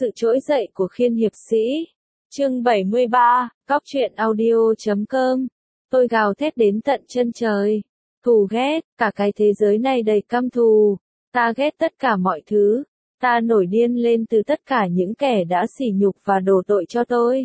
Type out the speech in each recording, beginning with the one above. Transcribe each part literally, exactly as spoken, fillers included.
Sự trỗi dậy của khiên hiệp sĩ. Chương bảy mươi ba, Cóc truyện audio chấm com. Tôi gào thét đến tận chân trời. Thù ghét, cả cái thế giới này đầy căm thù. Ta ghét tất cả mọi thứ. Ta nổi điên lên từ tất cả những kẻ đã sỉ nhục và đổ tội cho tôi.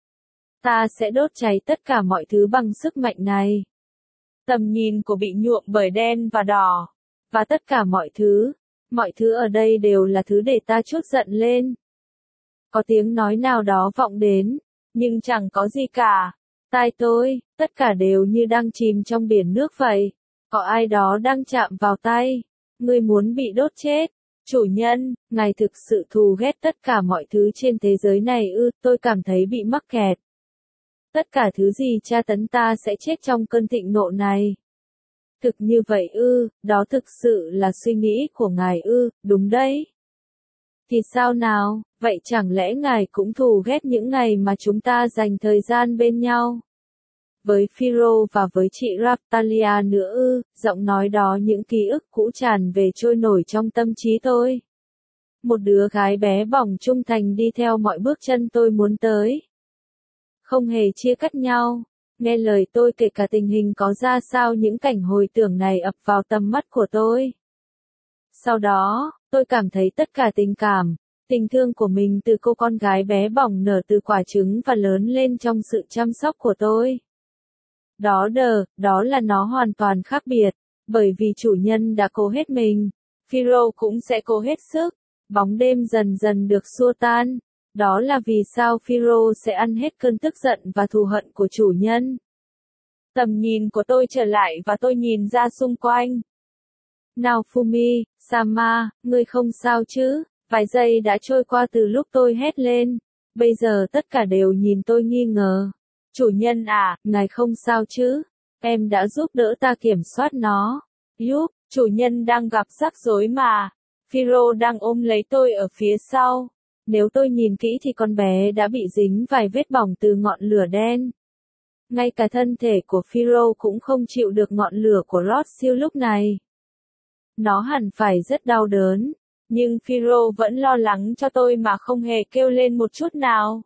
Ta sẽ đốt cháy tất cả mọi thứ bằng sức mạnh này. Tầm nhìn của bị nhuộm bởi đen và đỏ. Và tất cả mọi thứ. Mọi thứ ở đây đều là thứ để ta trút giận lên. Có tiếng nói nào đó vọng đến, nhưng chẳng có gì cả. Tai tôi, tất cả đều như đang chìm trong biển nước vậy. Có ai đó đang chạm vào tay. Ngươi muốn bị đốt chết. Chủ nhân, ngài thực sự thù ghét tất cả mọi thứ trên thế giới này ư, tôi cảm thấy bị mắc kẹt. Tất cả thứ gì tra tấn ta sẽ chết trong cơn thịnh nộ này. Thực như vậy ư, đó thực sự là suy nghĩ của ngài ư, đúng đấy. Thì sao nào, vậy chẳng lẽ ngài cũng thù ghét những ngày mà chúng ta dành thời gian bên nhau? Với Phiro và với chị Raptalia nữa ư, giọng nói đó những ký ức cũ tràn về trôi nổi trong tâm trí tôi. Một đứa gái bé bỏng trung thành đi theo mọi bước chân tôi muốn tới. Không hề chia cắt nhau. Nghe lời tôi kể cả tình hình có ra sao, những cảnh hồi tưởng này ập vào tầm mắt của tôi. Sau đó, tôi cảm thấy tất cả tình cảm, tình thương của mình từ cô con gái bé bỏng nở từ quả trứng và lớn lên trong sự chăm sóc của tôi. Đó đờ, đó là nó hoàn toàn khác biệt, bởi vì chủ nhân đã cố hết mình, Phiro cũng sẽ cố hết sức, bóng đêm dần dần được xua tan. Đó là vì sao Phiro sẽ ăn hết cơn tức giận và thù hận của chủ nhân. Tầm nhìn của tôi trở lại và tôi nhìn ra xung quanh. Naofumi, Sama, ngươi không sao chứ? Vài giây đã trôi qua từ lúc tôi hét lên. Bây giờ tất cả đều nhìn tôi nghi ngờ. Chủ nhân à, ngài không sao chứ? Em đã giúp đỡ ta kiểm soát nó. Giúp, chủ nhân đang gặp rắc rối mà. Phiro đang ôm lấy tôi ở phía sau. Nếu tôi nhìn kỹ thì con bé đã bị dính vài vết bỏng từ ngọn lửa đen. Ngay cả thân thể của Phiro cũng không chịu được ngọn lửa của Rothschild lúc này. Nó hẳn phải rất đau đớn, nhưng Phiro vẫn lo lắng cho tôi mà không hề kêu lên một chút nào.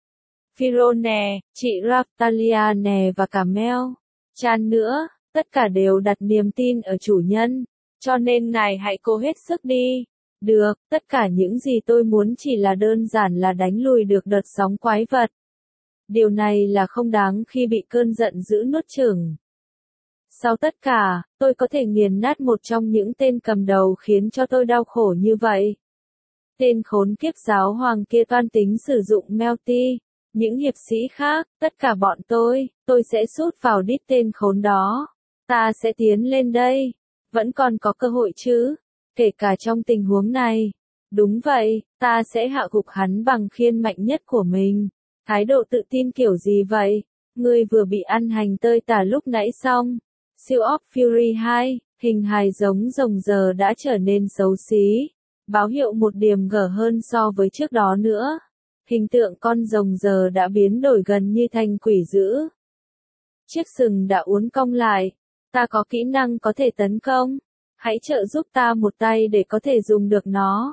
Phiro nè, chị Raptalia nè và cả Mel, Chan nữa, tất cả đều đặt niềm tin ở chủ nhân, cho nên ngài hãy cố hết sức đi. Được, tất cả những gì tôi muốn chỉ là đơn giản là đánh lùi được đợt sóng quái vật. Điều này là không đáng khi bị cơn giận dữ nuốt chửng. Sau tất cả, tôi có thể nghiền nát một trong những tên cầm đầu khiến cho tôi đau khổ như vậy. Tên khốn kiếp giáo hoàng kia toan tính sử dụng Melty. Những hiệp sĩ khác, tất cả bọn tôi, tôi sẽ sút vào đít tên khốn đó. Ta sẽ tiến lên đây. Vẫn còn có cơ hội chứ. Kể cả trong tình huống này. Đúng vậy, ta sẽ hạ gục hắn bằng khiên mạnh nhất của mình. Thái độ tự tin kiểu gì vậy? Ngươi vừa bị ăn hành tơi tả lúc nãy xong. Siêu of Fury hai, hình hài giống rồng giờ đã trở nên xấu xí. Báo hiệu một điểm gở hơn so với trước đó nữa. Hình tượng con rồng giờ đã biến đổi gần như thành quỷ dữ. Chiếc sừng đã uốn cong lại. Ta có kỹ năng có thể tấn công. Hãy trợ giúp ta một tay để có thể dùng được nó.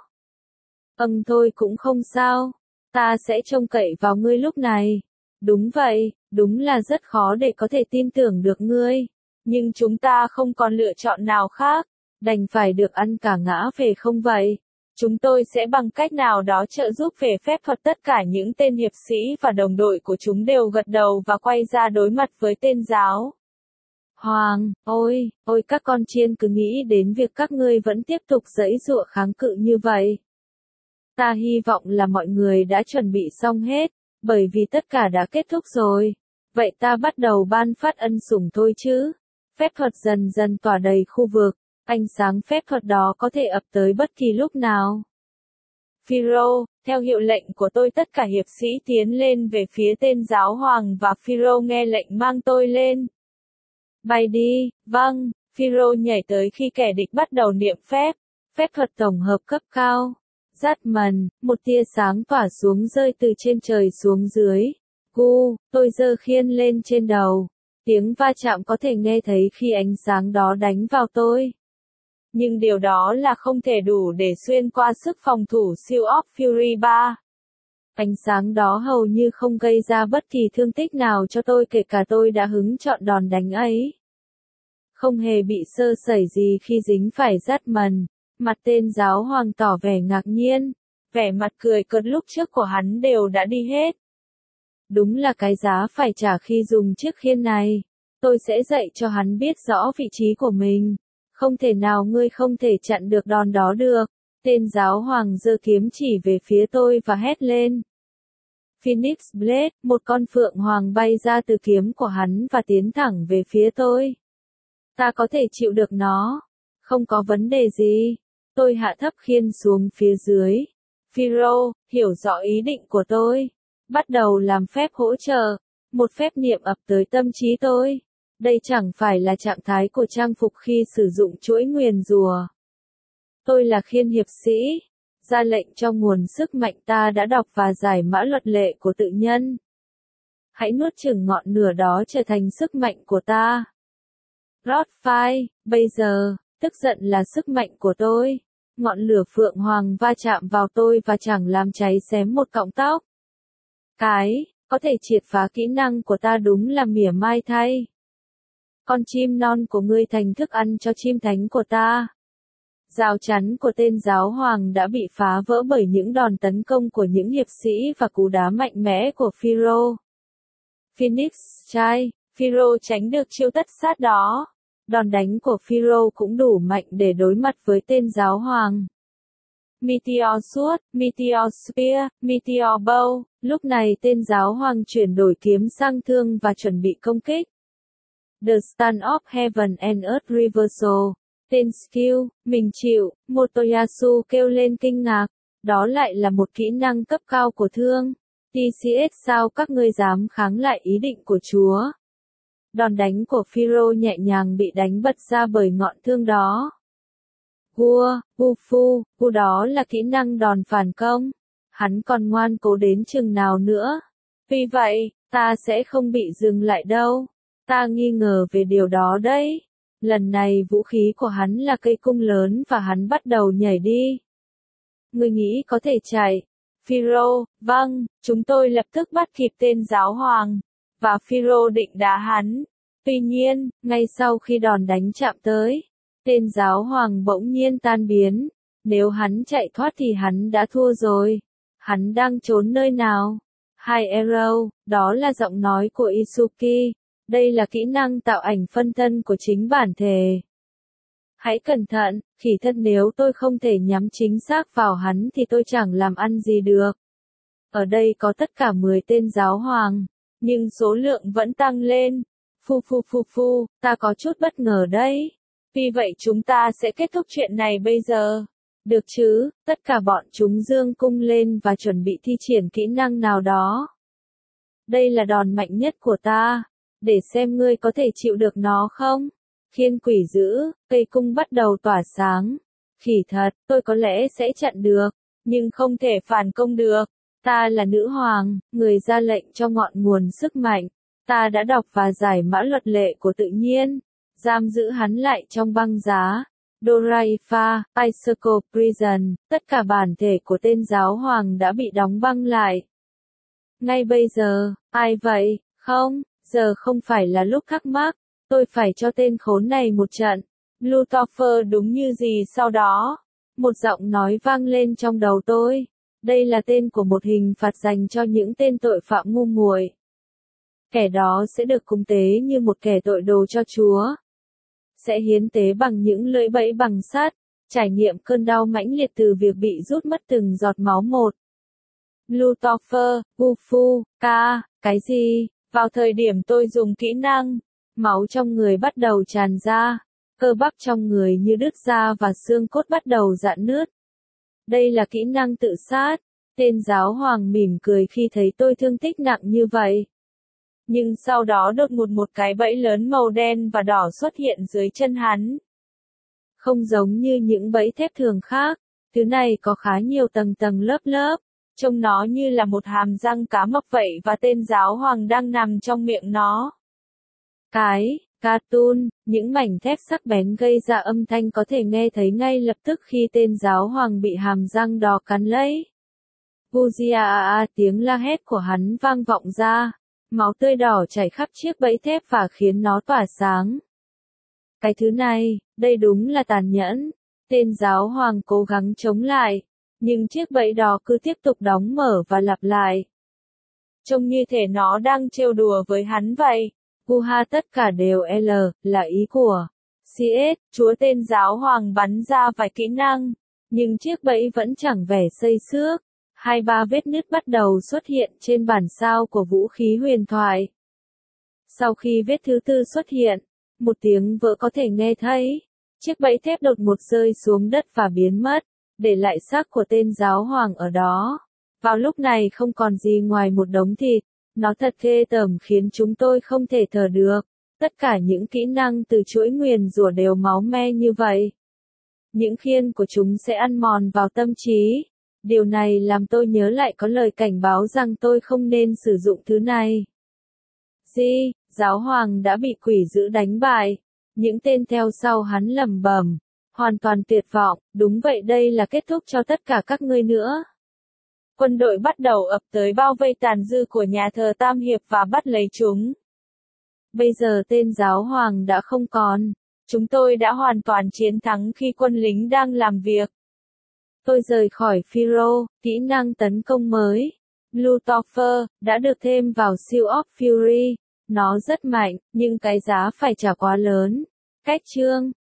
Ừm thôi cũng không sao. Ta sẽ trông cậy vào ngươi lúc này. Đúng vậy, đúng là rất khó để có thể tin tưởng được ngươi. Nhưng chúng ta không còn lựa chọn nào khác. Đành phải được ăn cả ngã về không vậy? Chúng tôi sẽ bằng cách nào đó trợ giúp về phép thuật. Tất cả những tên hiệp sĩ và đồng đội của chúng đều gật đầu và quay ra đối mặt với tên giáo hoàng. Ôi, ôi các con chiên, cứ nghĩ đến việc các ngươi vẫn tiếp tục giãy giụa kháng cự như vậy. Ta hy vọng là mọi người đã chuẩn bị xong hết, bởi vì tất cả đã kết thúc rồi. Vậy ta bắt đầu ban phát ân sủng thôi chứ. Phép thuật dần dần tỏa đầy khu vực, ánh sáng phép thuật đó có thể ập tới bất kỳ lúc nào. Phiro, theo hiệu lệnh của tôi tất cả hiệp sĩ tiến lên về phía tên giáo hoàng và Phiro nghe lệnh mang tôi lên. Bay đi, vâng, Phiro nhảy tới khi kẻ địch bắt đầu niệm phép, phép thuật tổng hợp cấp cao. Dát mần, một tia sáng tỏa xuống rơi từ trên trời xuống dưới. Gu, tôi giơ khiên lên trên đầu. Tiếng va chạm có thể nghe thấy khi ánh sáng đó đánh vào tôi. Nhưng điều đó là không thể đủ để xuyên qua sức phòng thủ siêu of Fury ba. Ánh sáng đó hầu như không gây ra bất kỳ thương tích nào cho tôi, kể cả tôi đã hứng chọn đòn đánh ấy. Không hề bị sơ sẩy gì khi dính phải dắt mần. Mặt tên giáo hoàng tỏ vẻ ngạc nhiên. Vẻ mặt cười cợt lúc trước của hắn đều đã đi hết. Đúng là cái giá phải trả khi dùng chiếc khiên này. Tôi sẽ dạy cho hắn biết rõ vị trí của mình. Không thể nào ngươi không thể chặn được đòn đó được. Tên giáo hoàng giơ kiếm chỉ về phía tôi và hét lên. Phoenix Blade, một con phượng hoàng bay ra từ kiếm của hắn và tiến thẳng về phía tôi. Ta có thể chịu được nó. Không có vấn đề gì. Tôi hạ thấp khiên xuống phía dưới. Phiro, hiểu rõ ý định của tôi. Bắt đầu làm phép hỗ trợ. Một phép niệm ập tới tâm trí tôi. Đây chẳng phải là trạng thái của trang phục khi sử dụng chuỗi nguyền rùa. Tôi là khiên hiệp sĩ. Ra lệnh cho nguồn sức mạnh ta đã đọc và giải mã luật lệ của tự nhân. Hãy nuốt chửng ngọn lửa đó trở thành sức mạnh của ta. Rothfire, bây giờ, tức giận là sức mạnh của tôi. Ngọn lửa phượng hoàng va chạm vào tôi và chẳng làm cháy xém một cọng tóc. Cái, có thể triệt phá kỹ năng của ta đúng là mỉa mai thay. Con chim non của ngươi thành thức ăn cho chim thánh của ta. Rào chắn của tên giáo hoàng đã bị phá vỡ bởi những đòn tấn công của những hiệp sĩ và cú đá mạnh mẽ của Phiro. Phoenix trai, Phiro tránh được chiêu tất sát đó. Đòn đánh của Phiro cũng đủ mạnh để đối mặt với tên giáo hoàng. Meteor Sword, Meteor Spear, Meteor Bow, lúc này tên giáo hoàng chuyển đổi kiếm sang thương và chuẩn bị công kích. The Stand of Heaven and Earth Reversal. Tên skill, mình chịu, Motoyasu kêu lên kinh ngạc. Đó lại là một kỹ năng cấp cao của thương. tê xê ét sao các ngươi dám kháng lại ý định của Chúa? Đòn đánh của Phiro nhẹ nhàng bị đánh bật ra bởi ngọn thương đó. Gua, Gufu, Gu đó là kỹ năng đòn phản công. Hắn còn ngoan cố đến chừng nào nữa. Vì vậy, ta sẽ không bị dừng lại đâu. Ta nghi ngờ về điều đó đấy. Lần này vũ khí của hắn là cây cung lớn và hắn bắt đầu nhảy đi. Ngươi nghĩ có thể chạy? Phiro, vâng, chúng tôi lập tức bắt kịp tên giáo hoàng. Và Phiro định đá hắn. Tuy nhiên, ngay sau khi đòn đánh chạm tới, tên giáo hoàng bỗng nhiên tan biến. Nếu hắn chạy thoát thì hắn đã thua rồi. Hắn đang trốn nơi nào? Hai arrow, đó là giọng nói của Isuki. Đây là kỹ năng tạo ảnh phân thân của chính bản thể. Hãy cẩn thận, khỉ thân, nếu tôi không thể nhắm chính xác vào hắn thì tôi chẳng làm ăn gì được. Ở đây có tất cả mười tên giáo hoàng, nhưng số lượng vẫn tăng lên. Phu phu phu phu, ta có chút bất ngờ đấy. Vì vậy chúng ta sẽ kết thúc chuyện này bây giờ. Được chứ, tất cả bọn chúng giương cung lên và chuẩn bị thi triển kỹ năng nào đó. Đây là đòn mạnh nhất của ta. Để xem ngươi có thể chịu được nó không? Khiên quỷ dữ, cây cung bắt đầu tỏa sáng. Khỉ thật, tôi có lẽ sẽ chặn được, nhưng không thể phản công được. Ta là nữ hoàng, người ra lệnh cho ngọn nguồn sức mạnh. Ta đã đọc và giải mã luật lệ của tự nhiên. Giam giữ hắn lại trong băng giá. Doraifa, Icicle Prison, tất cả bản thể của tên giáo hoàng đã bị đóng băng lại. Ngay bây giờ, ai vậy? Không, giờ không phải là lúc thắc mắc. Tôi phải cho tên khốn này một trận. Lucifer đúng như gì sau đó? Một giọng nói vang lên trong đầu tôi. Đây là tên của một hình phạt dành cho những tên tội phạm ngu muội. Kẻ đó sẽ được cúng tế như một kẻ tội đồ cho Chúa. Sẽ hiến tế bằng những lưỡi bẫy bằng sắt, trải nghiệm cơn đau mãnh liệt từ việc bị rút mất từng giọt máu một. Lucifer, Gufu, ca, cái gì? Vào thời điểm tôi dùng kỹ năng, máu trong người bắt đầu tràn ra, cơ bắp trong người như đứt ra và xương cốt bắt đầu rạn nứt. Đây là kỹ năng tự sát. Tên giáo hoàng mỉm cười khi thấy tôi thương tích nặng như vậy. Nhưng sau đó đột ngột một cái bẫy lớn màu đen và đỏ xuất hiện dưới chân hắn. Không giống như những bẫy thép thường khác, thứ này có khá nhiều tầng tầng lớp lớp. Trông nó như là một hàm răng cá mập vậy và tên giáo hoàng đang nằm trong miệng nó. Cái, cartoon, những mảnh thép sắc bén gây ra âm thanh có thể nghe thấy ngay lập tức khi tên giáo hoàng bị hàm răng đó cắn lấy. Vujia, tiếng la hét của hắn vang vọng ra. Máu tươi đỏ chảy khắp chiếc bẫy thép và khiến nó tỏa sáng. Cái thứ này, đây đúng là tàn nhẫn. Tên giáo hoàng cố gắng chống lại, nhưng chiếc bẫy đó cứ tiếp tục đóng mở và lặp lại. Trông như thể nó đang trêu đùa với hắn vậy. Guha tất cả đều L, là ý của xê ét, chúa tên giáo hoàng bắn ra vài kỹ năng, nhưng chiếc bẫy vẫn chẳng vẻ xây xước. Hai ba vết nứt bắt đầu xuất hiện trên bản sao của vũ khí huyền thoại. Sau khi vết thứ tư xuất hiện, một tiếng vỡ có thể nghe thấy. Chiếc bẫy thép đột ngột rơi xuống đất và biến mất, để lại xác của tên giáo hoàng ở đó. Vào lúc này không còn gì ngoài một đống thịt. Nó thật ghê tởm khiến chúng tôi không thể thở được. Tất cả những kỹ năng từ chuỗi nguyền rủa đều máu me như vậy. Những khiên của chúng sẽ ăn mòn vào tâm trí. Điều này làm tôi nhớ lại có lời cảnh báo rằng tôi không nên sử dụng thứ này. Di, giáo hoàng đã bị quỷ dữ đánh bại. Những tên theo sau hắn lẩm bẩm, hoàn toàn tuyệt vọng, đúng vậy, đây là kết thúc cho tất cả các ngươi nữa. Quân đội bắt đầu ập tới bao vây tàn dư của nhà thờ Tam Hiệp và bắt lấy chúng. Bây giờ tên giáo hoàng đã không còn. Chúng tôi đã hoàn toàn chiến thắng khi quân lính đang làm việc. Tôi rời khỏi Phiro, kỹ năng tấn công mới. Blue Topher, đã được thêm vào Seal of Fury. Nó rất mạnh, nhưng cái giá phải trả quá lớn. Cách chương